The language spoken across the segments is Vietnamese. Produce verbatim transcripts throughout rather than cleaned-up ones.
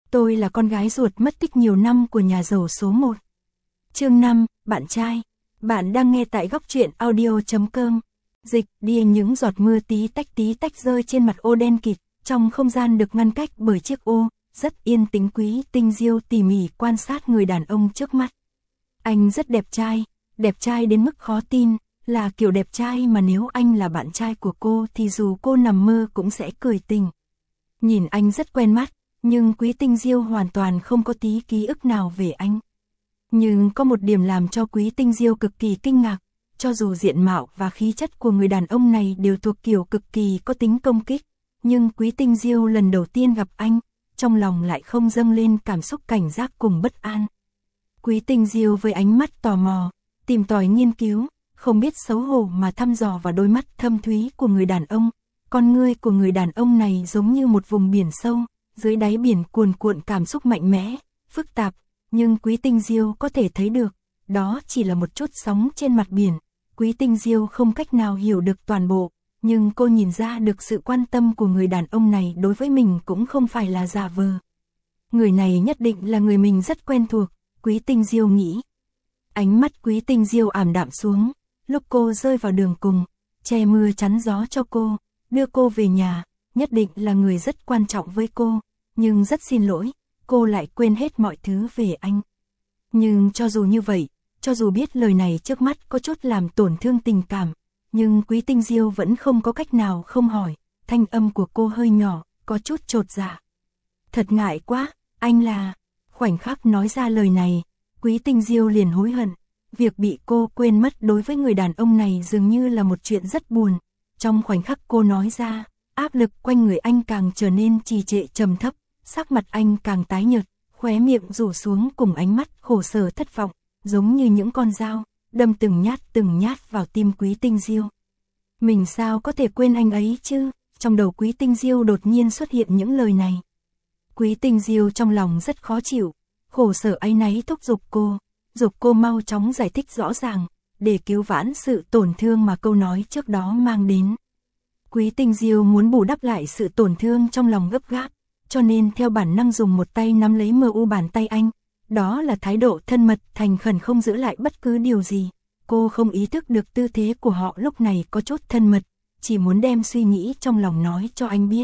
Tôi là con gái ruột mất tích nhiều năm của nhà giàu số một. Chương năm, bạn trai. Bạn đang nghe tại góc truyện audio chấm com. Dịch đi những giọt mưa tí tách tí tách rơi trên mặt ô đen kịt, trong không gian được ngăn cách bởi chiếc ô, rất yên tĩnh. Quý Tinh Diêu tỉ mỉ quan sát người đàn ông trước mắt. Anh rất đẹp trai, đẹp trai đến mức khó tin, là kiểu đẹp trai mà nếu anh là bạn trai của cô thì dù cô nằm mơ cũng sẽ cười tình. Nhìn anh rất quen mắt, nhưng Quý Tinh Diêu hoàn toàn không có tí ký ức nào về anh. Nhưng có một điểm làm cho Quý Tinh Diêu cực kỳ kinh ngạc, cho dù diện mạo và khí chất của người đàn ông này đều thuộc kiểu cực kỳ có tính công kích, nhưng Quý Tinh Diêu lần đầu tiên gặp anh, trong lòng lại không dâng lên cảm xúc cảnh giác cùng bất an. Quý Tinh Diêu với ánh mắt tò mò, tìm tòi nghiên cứu, không biết xấu hổ mà thăm dò vào đôi mắt thâm thúy của người đàn ông. Con ngươi của người đàn ông này giống như một vùng biển sâu, dưới đáy biển cuồn cuộn cảm xúc mạnh mẽ, phức tạp, nhưng Quý Tinh Diêu có thể thấy được, đó chỉ là một chút sóng trên mặt biển. Quý Tinh Diêu không cách nào hiểu được toàn bộ, nhưng cô nhìn ra được sự quan tâm của người đàn ông này đối với mình cũng không phải là giả vờ. Người này nhất định là người mình rất quen thuộc, Quý Tinh Diêu nghĩ. Ánh mắt Quý Tinh Diêu ảm đạm xuống, lúc cô rơi vào đường cùng, che mưa chắn gió cho cô, đưa cô về nhà, nhất định là người rất quan trọng với cô, nhưng rất xin lỗi, cô lại quên hết mọi thứ về anh. Nhưng cho dù như vậy, cho dù biết lời này trước mắt có chút làm tổn thương tình cảm, nhưng Quý Tinh Diêu vẫn không có cách nào không hỏi, thanh âm của cô hơi nhỏ, có chút chột dạ. Thật ngại quá, anh là... Khoảnh khắc nói ra lời này, Quý Tinh Diêu liền hối hận, việc bị cô quên mất đối với người đàn ông này dường như là một chuyện rất buồn. Trong khoảnh khắc cô nói ra, áp lực quanh người anh càng trở nên trì trệ trầm thấp, sắc mặt anh càng tái nhợt, khóe miệng rủ xuống cùng ánh mắt khổ sở thất vọng, giống như những con dao, đâm từng nhát từng nhát vào tim Quý Tinh Diêu. Mình sao có thể quên anh ấy chứ? Trong đầu Quý Tinh Diêu đột nhiên xuất hiện những lời này. Quý Tinh Diêu trong lòng rất khó chịu, khổ sở áy náy thúc giục cô, giục cô mau chóng giải thích rõ ràng, để cứu vãn sự tổn thương mà câu nói trước đó mang đến. Quý Tinh Diêu muốn bù đắp lại sự tổn thương trong lòng gấp gáp, cho nên theo bản năng dùng một tay nắm lấy mờ u bàn tay anh, đó là thái độ thân mật thành khẩn không giữ lại bất cứ điều gì. Cô không ý thức được tư thế của họ lúc này có chút thân mật, chỉ muốn đem suy nghĩ trong lòng nói cho anh biết.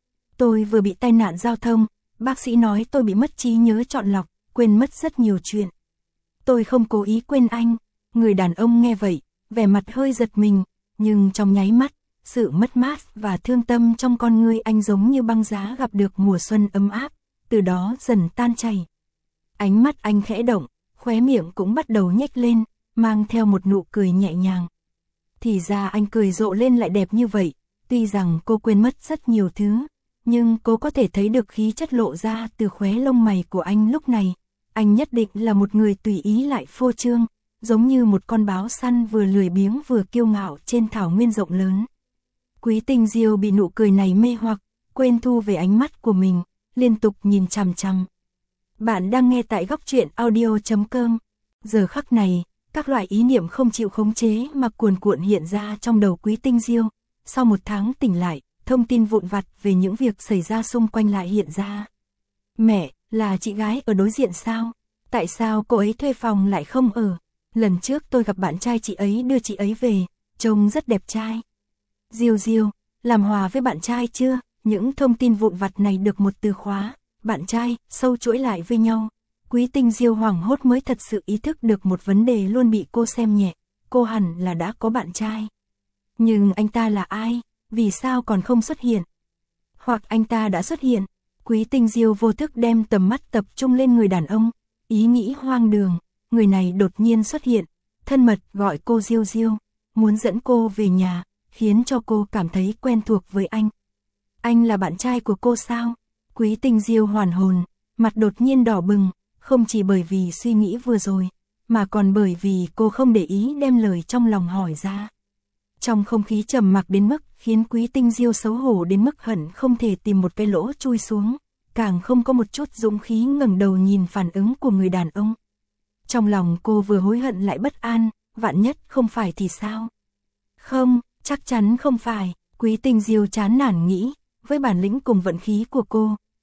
Tôi vừa bị tai nạn giao thông, bác sĩ nói tôi bị mất trí nhớ chọn lọc, quên mất rất nhiều chuyện. Tôi không cố ý quên anh. Người đàn ông nghe vậy, vẻ mặt hơi giật mình, nhưng trong nháy mắt, sự mất mát và thương tâm trong con ngươi anh giống như băng giá gặp được mùa xuân ấm áp, từ đó dần tan chảy. Ánh mắt anh khẽ động, khóe miệng cũng bắt đầu nhếch lên, mang theo một nụ cười nhẹ nhàng. Thì ra anh cười rộ lên lại đẹp như vậy, tuy rằng cô quên mất rất nhiều thứ, nhưng cô có thể thấy được khí chất lộ ra từ khóe lông mày của anh lúc này. Anh nhất định là một người tùy ý lại phô trương, giống như một con báo săn vừa lười biếng vừa kiêu ngạo trên thảo nguyên rộng lớn. Quý Tinh Diêu bị nụ cười này mê hoặc, quên thu về ánh mắt của mình, liên tục nhìn chằm chằm. Bạn đang nghe tại góc truyện audio chấm com. Giờ khắc này, các loại ý niệm không chịu khống chế mà cuồn cuộn hiện ra trong đầu Quý Tinh Diêu. Sau một tháng tỉnh lại, thông tin vụn vặt về những việc xảy ra xung quanh lại hiện ra. Mẹ, là chị gái ở đối diện sao? Tại sao cô ấy thuê phòng lại không ở? Lần trước tôi gặp bạn trai chị ấy đưa chị ấy về, trông rất đẹp trai. Diêu Diêu, làm hòa với bạn trai chưa? Những thông tin vụn vặt này được một từ khóa, bạn trai, sâu chuỗi lại với nhau. Quý Tinh Diêu hoảng hốt mới thật sự ý thức được một vấn đề luôn bị cô xem nhẹ, cô hẳn là đã có bạn trai. Nhưng anh ta là ai? Vì sao còn không xuất hiện? Hoặc anh ta đã xuất hiện? Quý Tinh Diêu vô thức đem tầm mắt tập trung lên người đàn ông, ý nghĩ hoang đường, người này đột nhiên xuất hiện, thân mật gọi cô Diêu Diêu, muốn dẫn cô về nhà, khiến cho cô cảm thấy quen thuộc với anh. Anh là bạn trai của cô sao? Quý Tinh Diêu hoàn hồn, mặt đột nhiên đỏ bừng, không chỉ bởi vì suy nghĩ vừa rồi, mà còn bởi vì cô không để ý đem lời trong lòng hỏi ra. Trong không khí trầm mặc đến mức khiến Quý Tinh Diêu xấu hổ đến mức hận không thể tìm một cái lỗ chui xuống, càng không có một chút dũng khí ngẩng đầu nhìn phản ứng của người đàn ông. Trong lòng cô vừa hối hận lại bất an, vạn nhất không phải thì sao? Không, chắc chắn không phải, Quý Tinh Diêu chán nản nghĩ, với bản lĩnh cùng vận khí của cô,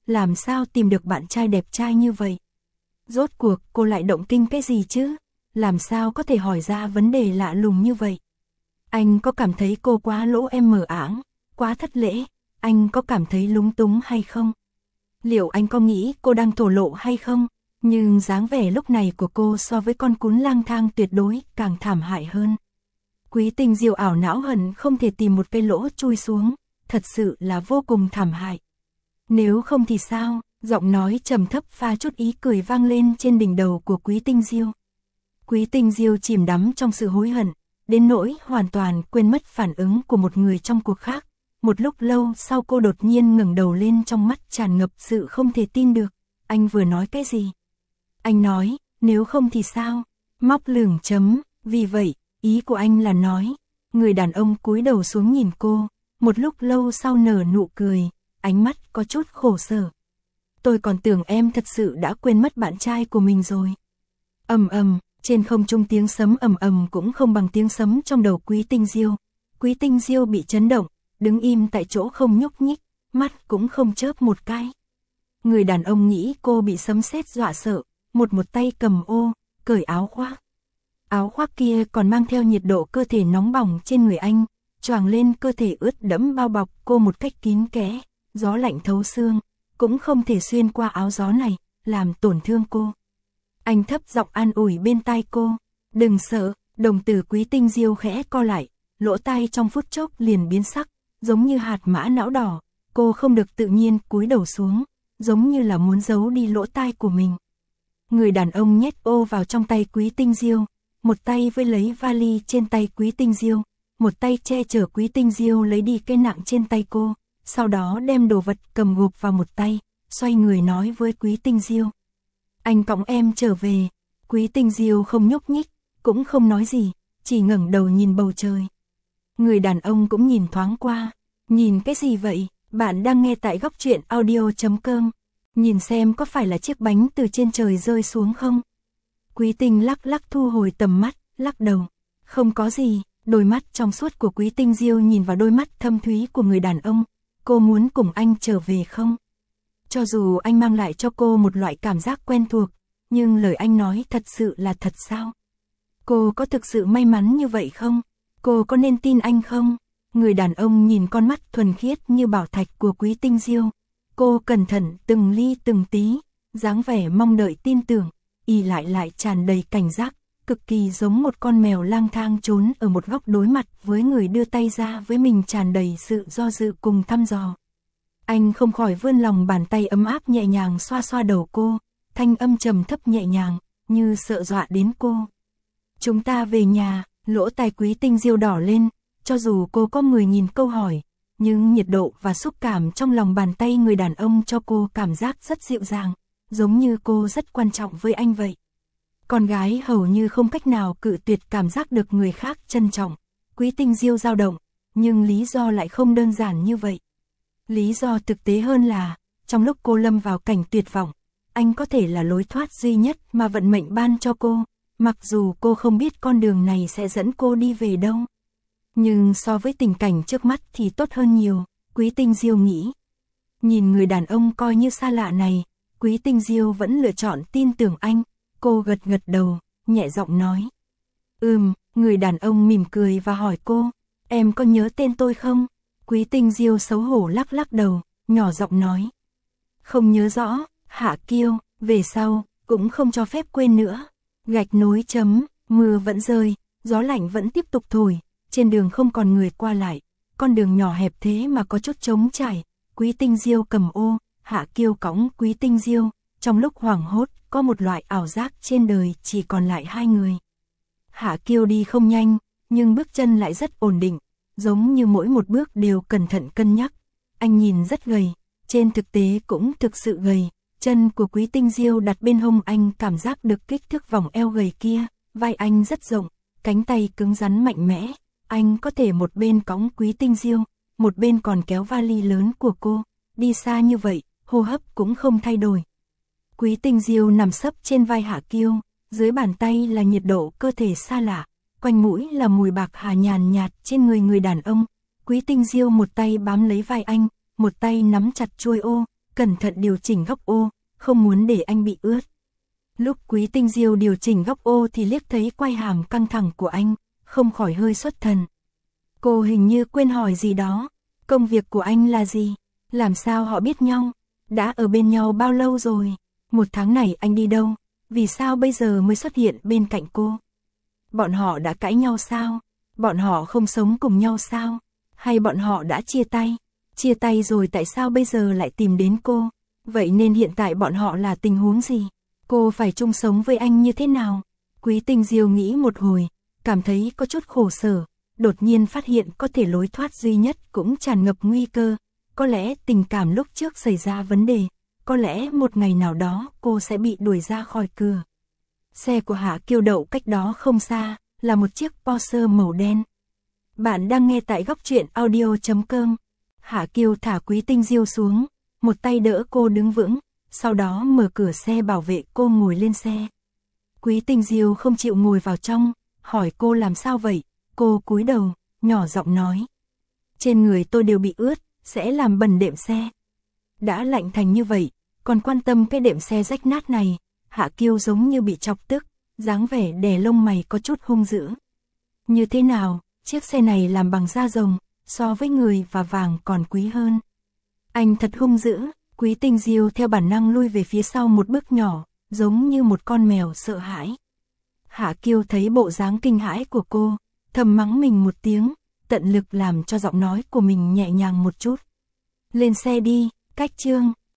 làm sao tìm được bạn trai đẹp trai như vậy? Rốt cuộc cô lại động kinh cái gì chứ? Làm sao có thể hỏi ra vấn đề lạ lùng như vậy? Anh có cảm thấy cô quá lỗ em mờ ảng, quá thất lễ, anh có cảm thấy lúng túng hay không? Liệu anh có nghĩ cô đang thổ lộ hay không? Nhưng dáng vẻ lúc này của cô so với con cún lang thang tuyệt đối càng thảm hại hơn. Quý Tinh Diêu ảo não hận không thể tìm một cái lỗ chui xuống, thật sự là vô cùng thảm hại. Nếu không thì sao? Giọng nói trầm thấp pha chút ý cười vang lên trên đỉnh đầu của Quý Tinh Diêu. Quý Tinh Diêu chìm đắm trong sự hối hận, đến nỗi hoàn toàn quên mất phản ứng của một người trong cuộc khác. Một lúc lâu sau cô đột nhiên ngẩng đầu lên, trong mắt tràn ngập sự không thể tin được. Anh vừa nói cái gì? Anh nói, nếu không thì sao? Móc lửng chấm, vì vậy, ý của anh là nói. Người đàn ông cúi đầu xuống nhìn cô, một lúc lâu sau nở nụ cười, ánh mắt có chút khổ sở. Tôi còn tưởng em thật sự đã quên mất bạn trai của mình rồi. Ầm ầm, trên không trung tiếng sấm ầm ầm cũng không bằng tiếng sấm trong đầu Quý Tinh Diêu. Quý Tinh Diêu bị chấn động, đứng im tại chỗ không nhúc nhích, mắt cũng không chớp một cái. Người đàn ông nghĩ cô bị sấm sét dọa sợ, một một tay cầm ô, cởi áo khoác. Áo khoác kia còn mang theo nhiệt độ cơ thể nóng bỏng trên người anh, choàng lên cơ thể ướt đẫm bao bọc cô một cách kín kẽ, gió lạnh thấu xương, cũng không thể xuyên qua áo gió này, làm tổn thương cô. Anh thấp giọng an ủi bên tai cô, đừng sợ, đồng tử Quý Tinh Diêu khẽ co lại, lỗ tai trong phút chốc liền biến sắc, giống như hạt mã não đỏ, cô không được tự nhiên cúi đầu xuống, giống như là muốn giấu đi lỗ tai của mình. Người đàn ông nhét ô vào trong tay Quý Tinh Diêu, một tay với lấy vali trên tay Quý Tinh Diêu, một tay che chở Quý Tinh Diêu lấy đi cái nặng trên tay cô, sau đó đem đồ vật cầm gộp vào một tay, xoay người nói với Quý Tinh Diêu. Anh cõng em trở về. Quý Tinh Diêu không nhúc nhích, cũng không nói gì, chỉ ngẩng đầu nhìn bầu trời. Người đàn ông cũng nhìn thoáng qua. Nhìn cái gì vậy? Bạn đang nghe tại góc truyện audio chấm com. Nhìn xem có phải là chiếc bánh từ trên trời rơi xuống không? Quý Tinh lắc lắc thu hồi tầm mắt, lắc đầu. Không có gì. Đôi mắt trong suốt của Quý Tinh Diêu nhìn vào đôi mắt thâm thúy của người đàn ông. Cô muốn cùng anh trở về không? Cho dù anh mang lại cho cô một loại cảm giác quen thuộc, nhưng lời anh nói thật sự là thật sao? Cô có thực sự may mắn như vậy không? Cô có nên tin anh không? Người đàn ông nhìn con mắt thuần khiết như bảo thạch của Quý Tinh Diêu. Cô cẩn thận từng ly từng tí, dáng vẻ mong đợi tin tưởng, y lại lại tràn đầy cảnh giác, cực kỳ giống một con mèo lang thang trốn ở một góc đối mặt với người đưa tay ra với mình tràn đầy sự do dự cùng thăm dò. Anh không khỏi vươn lòng bàn tay ấm áp nhẹ nhàng xoa xoa đầu cô, thanh âm trầm thấp nhẹ nhàng, như sợ dọa đến cô. Chúng ta về nhà, lỗ tai Quý Tinh Diêu đỏ lên, cho dù cô có mười nghìn câu hỏi, nhưng nhiệt độ và xúc cảm trong lòng bàn tay người đàn ông cho cô cảm giác rất dịu dàng, giống như cô rất quan trọng với anh vậy. Con gái hầu như không cách nào cự tuyệt cảm giác được người khác trân trọng. Quý Tinh Diêu dao động, nhưng lý do lại không đơn giản như vậy. Lý do thực tế hơn là, trong lúc cô lâm vào cảnh tuyệt vọng, anh có thể là lối thoát duy nhất mà vận mệnh ban cho cô, mặc dù cô không biết con đường này sẽ dẫn cô đi về đâu. Nhưng so với tình cảnh trước mắt thì tốt hơn nhiều, Quý Tinh Diêu nghĩ. Nhìn người đàn ông coi như xa lạ này, Quý Tinh Diêu vẫn lựa chọn tin tưởng anh, cô gật gật đầu, nhẹ giọng nói. Ừm, người đàn ông mỉm cười và hỏi cô, em có nhớ tên tôi không? Quý Tinh Diêu xấu hổ lắc lắc đầu, nhỏ giọng nói. Không nhớ rõ, Hạ Kiêu, về sau, cũng không cho phép quên nữa. Gạch nối chấm, mưa vẫn rơi, gió lạnh vẫn tiếp tục thổi, trên đường không còn người qua lại, con đường nhỏ hẹp thế mà có chút trống trải. Quý Tinh Diêu cầm ô, Hạ Kiêu cõng Quý Tinh Diêu, trong lúc hoảng hốt, có một loại ảo giác trên đời chỉ còn lại hai người. Hạ Kiêu đi không nhanh, nhưng bước chân lại rất ổn định, giống như mỗi một bước đều cẩn thận cân nhắc. Anh nhìn rất gầy, trên thực tế cũng thực sự gầy. Chân của Quý Tinh Diêu đặt bên hông anh cảm giác được kích thước vòng eo gầy kia, vai anh rất rộng, cánh tay cứng rắn mạnh mẽ. Anh có thể một bên cõng Quý Tinh Diêu, một bên còn kéo vali lớn của cô, đi xa như vậy, hô hấp cũng không thay đổi. Quý Tinh Diêu nằm sấp trên vai Hạ Kiêu, dưới bàn tay là nhiệt độ cơ thể xa lạ, quanh mũi là mùi bạc hà nhàn nhạt trên người người đàn ông. Quý Tinh Diêu một tay bám lấy vai anh, một tay nắm chặt chuôi ô, cẩn thận điều chỉnh góc ô, không muốn để anh bị ướt. Lúc Quý Tinh Diêu điều chỉnh góc ô thì liếc thấy quai hàm căng thẳng của anh, không khỏi hơi xuất thần. Cô hình như quên hỏi gì đó, công việc của anh là gì? Làm sao họ biết nhau? Đã ở bên nhau bao lâu rồi? Một tháng này anh đi đâu? Vì sao bây giờ mới xuất hiện bên cạnh cô? Bọn họ đã cãi nhau sao? Bọn họ không sống cùng nhau sao? Hay bọn họ đã chia tay? Chia tay rồi tại sao bây giờ lại tìm đến cô? Vậy nên hiện tại bọn họ là tình huống gì? Cô phải chung sống với anh như thế nào? Quý Tinh Diêu nghĩ một hồi, cảm thấy có chút khổ sở, đột nhiên phát hiện có thể lối thoát duy nhất cũng tràn ngập nguy cơ. Có lẽ tình cảm lúc trước xảy ra vấn đề, có lẽ một ngày nào đó cô sẽ bị đuổi ra khỏi cửa. Xe của Hạ Kiêu đậu cách đó không xa, là một chiếc Porsche màu đen. Bạn đang nghe tại góc truyện audio chấm com. Hạ Kiêu thả Quý Tinh Diêu xuống, một tay đỡ cô đứng vững, sau đó mở cửa xe bảo vệ cô ngồi lên xe. Quý Tinh Diêu không chịu ngồi vào trong, hỏi cô làm sao vậy, cô cúi đầu, nhỏ giọng nói. Trên người tôi đều bị ướt, sẽ làm bẩn đệm xe. Đã lạnh thành như vậy, còn quan tâm cái đệm xe rách nát này. Hạ Kiêu giống như bị chọc tức, dáng vẻ đè lông mày có chút hung dữ. Như thế nào, chiếc xe này làm bằng da rồng, so với người và vàng còn quý hơn. Anh thật hung dữ. Quý Tinh Diêu theo bản năng lui về phía sau một bước nhỏ, giống như một con mèo sợ hãi. Hạ Kiêu thấy bộ dáng kinh hãi của cô, thầm mắng mình một tiếng, tận lực làm cho giọng nói của mình nhẹ nhàng một chút. Lên xe đi, cách chương.